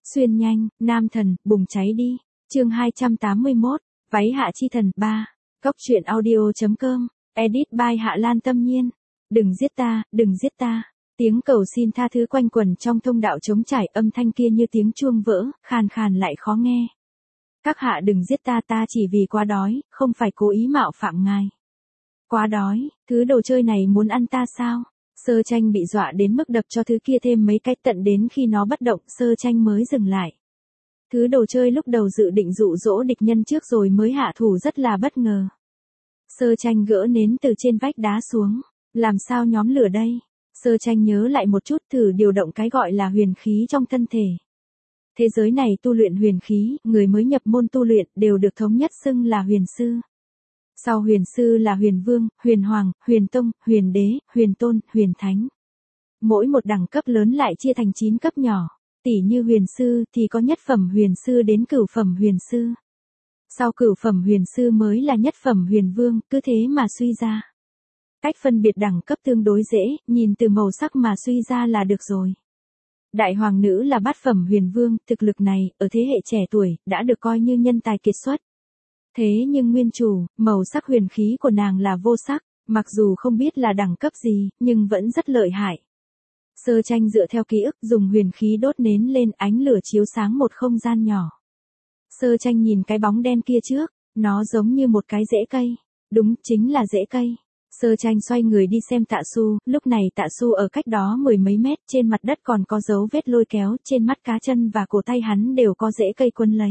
Xuyên nhanh, nam thần, bùng cháy đi. Chương 281, váy hạ chi thần 3. Cóc truyện audio.com. Edit by Hạ Lan Tâm Nhiên. Đừng giết ta, đừng giết ta. Tiếng cầu xin tha thứ quanh quẩn trong thông đạo trống trải, âm thanh kia như tiếng chuông vỡ, khàn khàn lại khó nghe. Các hạ đừng giết ta, ta chỉ vì quá đói, không phải cố ý mạo phạm ngài. Quá đói, thứ đồ chơi này muốn ăn ta sao? Sơ Tranh bị dọa đến mức đập cho thứ kia thêm mấy cái, tận đến khi nó bất động, Sơ Tranh mới dừng lại. Thứ đồ chơi lúc đầu dự định dụ dỗ địch nhân trước rồi mới hạ thủ rất là bất ngờ. Sơ Tranh gỡ nến từ trên vách đá xuống. Làm sao nhóm lửa đây? Sơ Tranh nhớ lại một chút, thử điều động cái gọi là huyền khí trong thân thể. Thế giới này tu luyện huyền khí, người mới nhập môn tu luyện đều được thống nhất xưng là huyền sư. Sau huyền sư là huyền vương, huyền hoàng, huyền tông, huyền đế, huyền tôn, huyền thánh. Mỗi một đẳng cấp lớn lại chia thành 9 cấp nhỏ. Tỷ như huyền sư thì có nhất phẩm huyền sư đến cửu phẩm huyền sư. Sau cửu phẩm huyền sư mới là nhất phẩm huyền vương, cứ thế mà suy ra. Cách phân biệt đẳng cấp tương đối dễ, nhìn từ màu sắc mà suy ra là được rồi. Đại hoàng nữ là bát phẩm huyền vương, thực lực này, ở thế hệ trẻ tuổi, đã được coi như nhân tài kiệt xuất. Thế nhưng nguyên chủ, màu sắc huyền khí của nàng là vô sắc, mặc dù không biết là đẳng cấp gì, nhưng vẫn rất lợi hại. Sơ Tranh dựa theo ký ức dùng huyền khí đốt nến lên, ánh lửa chiếu sáng một không gian nhỏ. Sơ Tranh nhìn cái bóng đen kia trước, nó giống như một cái rễ cây. Đúng, chính là rễ cây. Sơ Tranh xoay người đi xem Tạ Su, lúc này Tạ Su ở cách đó 10 mấy mét, trên mặt đất còn có dấu vết lôi kéo, trên mắt cá chân và cổ tay hắn đều có rễ cây quấn lấy.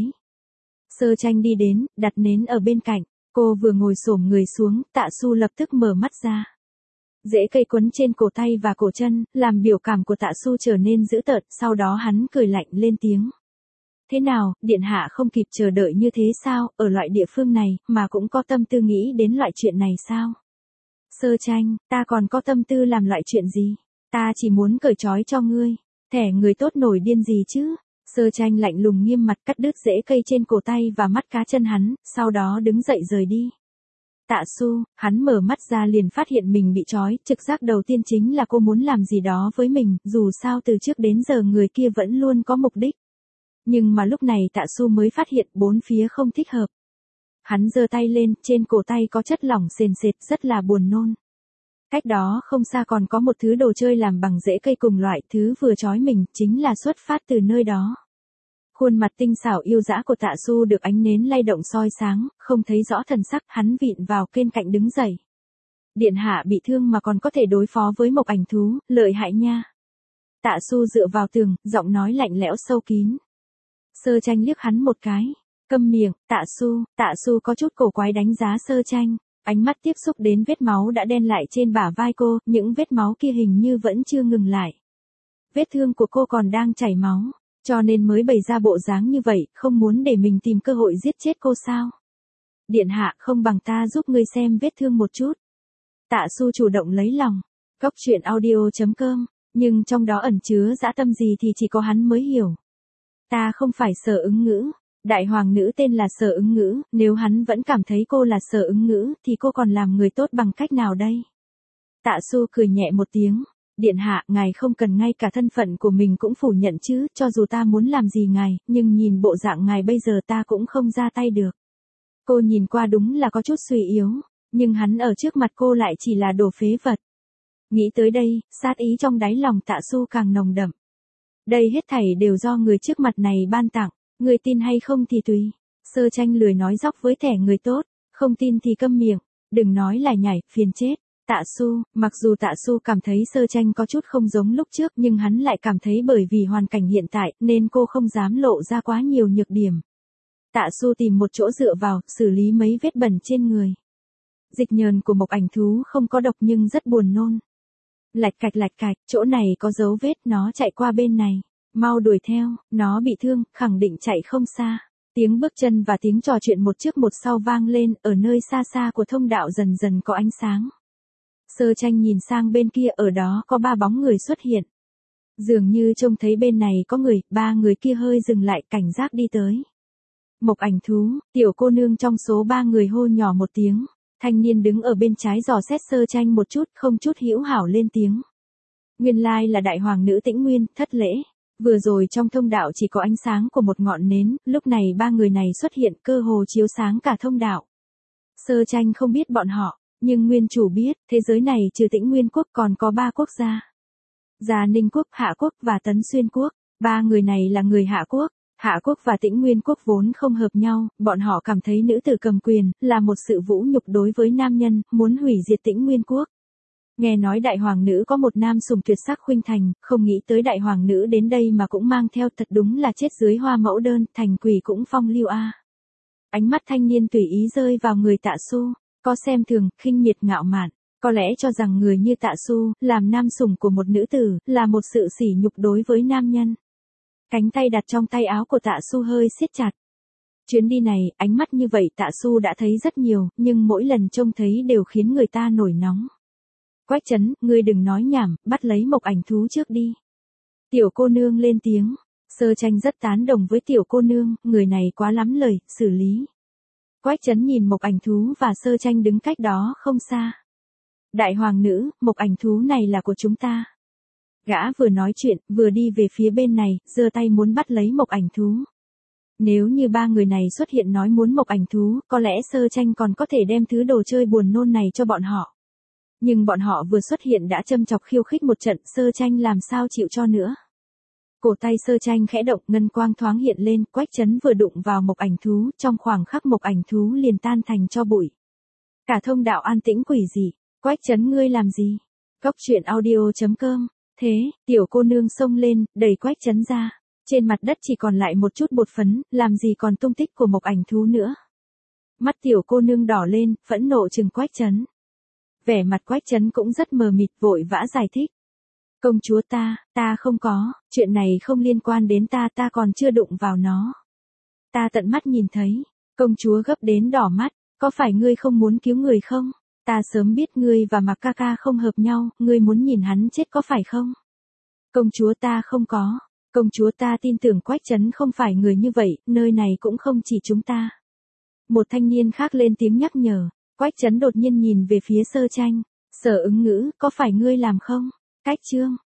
Sơ Tranh đi đến, đặt nến ở bên cạnh, cô vừa ngồi xổm người xuống, Tạ Su lập tức mở mắt ra. Rễ cây quấn trên cổ tay và cổ chân, làm biểu cảm của Tạ Su trở nên dữ tợn, sau đó hắn cười lạnh lên tiếng. Thế nào, điện hạ không kịp chờ đợi như thế sao, ở loại địa phương này, mà cũng có tâm tư nghĩ đến loại chuyện này sao? Sơ Tranh, ta còn có tâm tư làm loại chuyện gì? Ta chỉ muốn cởi trói cho ngươi. Thẻ người tốt nổi điên gì chứ? Sơ Tranh lạnh lùng nghiêm mặt cắt đứt rễ cây trên cổ tay và mắt cá chân hắn, sau đó đứng dậy rời đi. Tạ Su, hắn mở mắt ra liền phát hiện mình bị trói, trực giác đầu tiên chính là cô muốn làm gì đó với mình, dù sao từ trước đến giờ người kia vẫn luôn có mục đích. Nhưng mà lúc này Tạ Su mới phát hiện bốn phía không thích hợp. Hắn giơ tay lên, trên cổ tay có chất lỏng sền sệt, rất là buồn nôn. Cách đó không xa còn có một thứ đồ chơi làm bằng rễ cây cùng loại, thứ vừa trói mình, chính là xuất phát từ nơi đó. Khuôn mặt tinh xảo yêu dã của Tạ Su được ánh nến lay động soi sáng, không thấy rõ thần sắc, hắn vịn vào bên cạnh đứng dậy. Điện hạ bị thương mà còn có thể đối phó với Mộc Ảnh thú, lợi hại nha. Tạ Su dựa vào tường, giọng nói lạnh lẽo sâu kín. Sơ Tranh liếc hắn một cái. Câm miệng, Tạ Su có chút cổ quái đánh giá Sơ Tranh, ánh mắt tiếp xúc đến vết máu đã đen lại trên bả vai cô, những vết máu kia hình như vẫn chưa ngừng lại. Vết thương của cô còn đang chảy máu, cho nên mới bày ra bộ dáng như vậy, không muốn để mình tìm cơ hội giết chết cô sao? Điện hạ, không bằng ta giúp ngươi xem vết thương một chút. Tạ Su chủ động lấy lòng. Cóc truyện audio.com, nhưng trong đó ẩn chứa dã tâm gì thì chỉ có hắn mới hiểu. Ta không phải Sở Ứng Ngữ. Đại hoàng nữ tên là Sở Ứng Ngữ, nếu hắn vẫn cảm thấy cô là Sở Ứng Ngữ, thì cô còn làm người tốt bằng cách nào đây? Tạ Su cười nhẹ một tiếng. Điện hạ, ngài không cần ngay cả thân phận của mình cũng phủ nhận chứ, cho dù ta muốn làm gì ngài, nhưng nhìn bộ dạng ngài bây giờ ta cũng không ra tay được. Cô nhìn qua đúng là có chút suy yếu, nhưng hắn ở trước mặt cô lại chỉ là đồ phế vật. Nghĩ tới đây, sát ý trong đáy lòng Tạ Su càng nồng đậm. Đây hết thảy đều do người trước mặt này ban tặng, người tin hay không thì tùy. Sơ Tranh lười nói dóc với thẻ người tốt, không tin thì câm miệng, đừng nói lải nhải, phiền chết. Tạ Su, mặc dù Tạ Su cảm thấy Sơ Tranh có chút không giống lúc trước, nhưng hắn lại cảm thấy bởi vì hoàn cảnh hiện tại, nên cô không dám lộ ra quá nhiều nhược điểm. Tạ Su tìm một chỗ dựa vào, xử lý mấy vết bẩn trên người. Dịch nhờn của Mộc Ảnh thú không có độc nhưng rất buồn nôn. Lạch cạch, chỗ này có dấu vết, nó chạy qua bên này. Mau đuổi theo, nó bị thương, khẳng định chạy không xa. Tiếng bước chân và tiếng trò chuyện một trước một sau vang lên, ở nơi xa xa của thông đạo dần dần có ánh sáng. Sơ Tranh nhìn sang bên kia, ở đó có 3 bóng người xuất hiện. Dường như trông thấy bên này có người, 3 người kia hơi dừng lại, cảnh giác đi tới. Mộc Ảnh thú, tiểu cô nương trong số 3 người hô nhỏ một tiếng. Thanh niên đứng ở bên trái dò xét Sơ Tranh một chút, không chút hữu hảo lên tiếng. Nguyên lai là đại hoàng nữ Tĩnh Nguyên, thất lễ. Vừa rồi trong thông đạo chỉ có ánh sáng của một ngọn nến, lúc này ba người này xuất hiện cơ hồ chiếu sáng cả thông đạo. Sơ Tranh không biết bọn họ, nhưng nguyên chủ biết, thế giới này trừ Tĩnh Nguyên quốc còn có 3 quốc gia. Gia Ninh quốc, Hạ quốc và Tấn Xuyên quốc. Ba người này là người Hạ quốc. Hạ quốc và Tĩnh Nguyên quốc vốn không hợp nhau, bọn họ cảm thấy nữ tử cầm quyền là một sự vũ nhục đối với nam nhân, muốn hủy diệt Tĩnh Nguyên quốc. Nghe nói đại hoàng nữ có một nam sùng tuyệt sắc khuynh thành, không nghĩ tới đại hoàng nữ đến đây mà cũng mang theo, thật đúng là chết dưới hoa mẫu đơn, thành quỷ cũng phong lưu a. Ánh mắt thanh niên tùy ý rơi vào người Tạ Su, có xem thường, khinh miệt ngạo mạn, có lẽ cho rằng người như Tạ Su, làm nam sủng của một nữ tử, là một sự sỉ nhục đối với nam nhân. Cánh tay đặt trong tay áo của Tạ Su hơi siết chặt. Chuyến đi này, ánh mắt như vậy Tạ Su đã thấy rất nhiều, nhưng mỗi lần trông thấy đều khiến người ta nổi nóng. Quách Chấn, ngươi đừng nói nhảm, bắt lấy Mộc Ảnh Thú trước đi. Tiểu cô nương lên tiếng. Sơ Tranh rất tán đồng với tiểu cô nương, người này quá lắm lời, xử lý. Quách Chấn nhìn Mộc Ảnh Thú và Sơ Tranh đứng cách đó không xa. Đại hoàng nữ, Mộc Ảnh Thú này là của chúng ta. Gã vừa nói chuyện, vừa đi về phía bên này, giơ tay muốn bắt lấy Mộc Ảnh Thú. Nếu như ba người này xuất hiện nói muốn Mộc Ảnh Thú, có lẽ Sơ Tranh còn có thể đem thứ đồ chơi buồn nôn này cho bọn họ. Nhưng bọn họ vừa xuất hiện đã châm chọc khiêu khích một trận, Sơ Tranh làm sao chịu cho nữa. Cổ tay Sơ Tranh khẽ động, ngân quang thoáng hiện lên, Quách Chấn vừa đụng vào Mộc Ảnh Thú, trong khoảng khắc Mộc Ảnh Thú liền tan thành tro bụi. Cả thông đạo an tĩnh quỷ dị. Quách Chấn, ngươi làm gì? Cốc truyện audio.com. Thế, tiểu cô nương xông lên, đẩy Quách Chấn ra. Trên mặt đất chỉ còn lại một chút bột phấn, làm gì còn tung tích của Mộc Ảnh Thú nữa. Mắt tiểu cô nương đỏ lên, phẫn nộ trừng Quách Chấn. Vẻ mặt Quách Chấn cũng rất mờ mịt, vội vã giải thích. Công chúa ta không có, chuyện này không liên quan đến ta còn chưa đụng vào nó. Ta tận mắt nhìn thấy. Công chúa gấp đến đỏ mắt, có phải ngươi không muốn cứu người không? Ta sớm biết ngươi và Mạc ca ca không hợp nhau, ngươi muốn nhìn hắn chết có phải không? Công chúa ta không có. Công chúa ta tin tưởng Quách Chấn không phải người như vậy, nơi này cũng không chỉ chúng ta. Một thanh niên khác lên tiếng nhắc nhở. Quách Chấn đột nhiên nhìn về phía Sơ Tranh. Sở Ứng Ngữ, có phải ngươi làm không? Cách chương.